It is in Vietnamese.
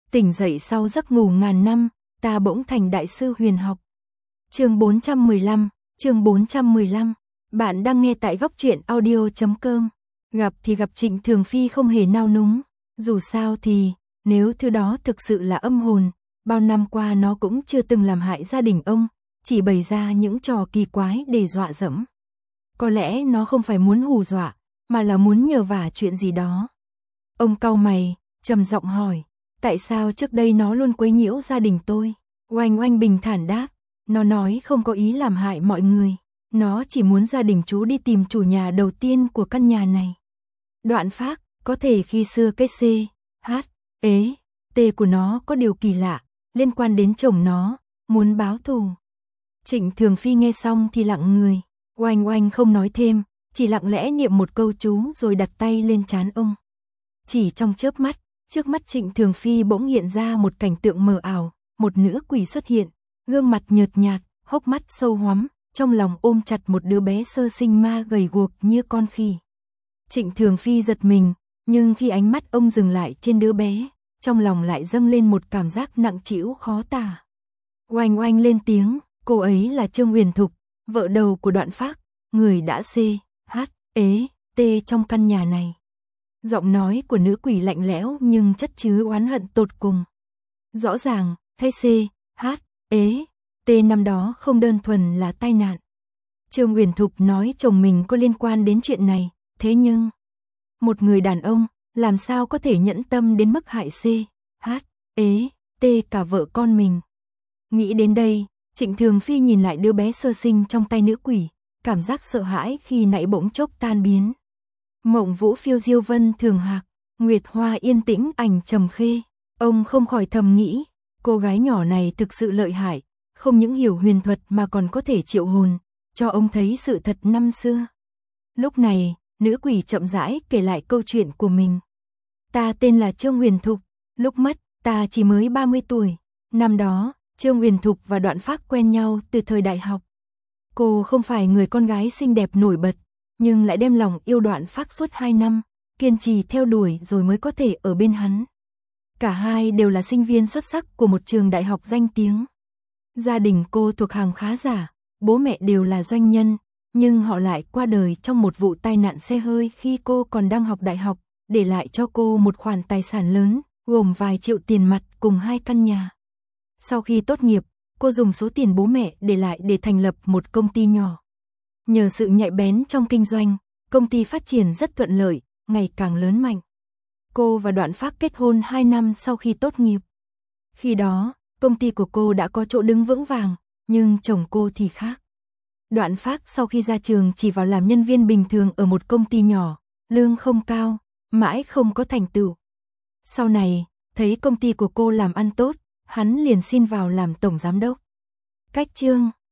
Tỉnh dậy sau giấc ngủ ngàn năm, ta bỗng thành đại sư huyền học. Chương 415. Bạn đang nghe tại góc truyện audio.com. Gặp thì gặp Trịnh Thường Phi không hề nao núng. Dù sao thì, nếu thứ đó thực sự là âm hồn, bao năm qua nó cũng chưa từng làm hại gia đình ông, chỉ bày ra những trò kỳ quái để dọa dẫm. Có lẽ nó không phải muốn hù dọa, mà là muốn nhờ vả chuyện gì đó. Ông cau mày, trầm giọng hỏi, tại sao trước đây nó luôn quấy nhiễu gia đình tôi? Oanh Oanh bình thản đáp, nó nói không có ý làm hại mọi người. Nó chỉ muốn gia đình chú đi tìm chủ nhà đầu tiên của căn nhà này. Đoạn Phác, có thể khi xưa cái C, H, ế, T của nó có điều kỳ lạ, liên quan đến chồng nó, muốn báo thù. Trịnh Thường Phi nghe xong thì lặng người, Oanh Oanh không nói thêm, chỉ lặng lẽ niệm một câu chú rồi đặt tay lên trán ông. Chỉ trong chớp mắt, trước mắt Trịnh Thường Phi bỗng hiện ra một cảnh tượng mờ ảo, một nữ quỷ xuất hiện, gương mặt nhợt nhạt, hốc mắt sâu hoắm, trong lòng ôm chặt một đứa bé sơ sinh ma gầy guộc như con khỉ. Trịnh Thường Phi giật mình, nhưng khi ánh mắt ông dừng lại trên đứa bé, trong lòng lại dâng lên một cảm giác nặng trĩu khó tả. Oanh Oanh lên tiếng, cô ấy là Trương Huyền Thục, vợ đầu của Đoạn Phác, người đã C, H, ế, T trong căn nhà này. Giọng nói của nữ quỷ lạnh lẽo nhưng chất chứa oán hận tột cùng. Rõ ràng, thấy C, H, ế, T năm đó không đơn thuần là tai nạn. Trương Huyền Thục nói chồng mình có liên quan đến chuyện này, thế nhưng một người đàn ông làm sao có thể nhẫn tâm đến mức hại C, H, ế, T cả vợ con mình. Nghĩ đến đây, Trịnh Thường Phi nhìn lại đứa bé sơ sinh trong tay nữ quỷ, cảm giác sợ hãi khi nãy bỗng chốc tan biến. Mộng vũ phiêu diêu vân thường hạc, nguyệt hoa yên tĩnh ảnh trầm khê. Ông không khỏi thầm nghĩ, cô gái nhỏ này thực sự lợi hại, không những hiểu huyền thuật mà còn có thể triệu hồn, cho ông thấy sự thật năm xưa. Lúc này, nữ quỷ chậm rãi kể lại câu chuyện của mình. Ta tên là Trương Huyền Thục, lúc mất, ta chỉ mới 30 tuổi. Năm đó, Trương Huyền Thục và Đoạn Phác quen nhau từ thời đại học. Cô không phải người con gái xinh đẹp nổi bật, nhưng lại đem lòng yêu Đoạn Phác suốt 2 năm, kiên trì theo đuổi rồi mới có thể ở bên hắn. Cả hai đều là sinh viên xuất sắc của một trường đại học danh tiếng. Gia đình cô thuộc hàng khá giả, bố mẹ đều là doanh nhân, nhưng họ lại qua đời trong một vụ tai nạn xe hơi khi cô còn đang học đại học, để lại cho cô một khoản tài sản lớn, gồm vài triệu tiền mặt cùng 2 căn nhà. Sau khi tốt nghiệp, cô dùng số tiền bố mẹ để lại để thành lập một công ty nhỏ. Nhờ sự nhạy bén trong kinh doanh, công ty phát triển rất thuận lợi, ngày càng lớn mạnh. Cô và Đoạn Phác kết hôn 2 năm sau khi tốt nghiệp. Khi đó, công ty của cô đã có chỗ đứng vững vàng, nhưng chồng cô thì khác. Đoạn Phác sau khi ra trường chỉ vào làm nhân viên bình thường ở một công ty nhỏ, lương không cao, mãi không có thành tựu. Sau này, thấy công ty của cô làm ăn tốt, hắn liền xin vào làm tổng giám đốc. Cách chương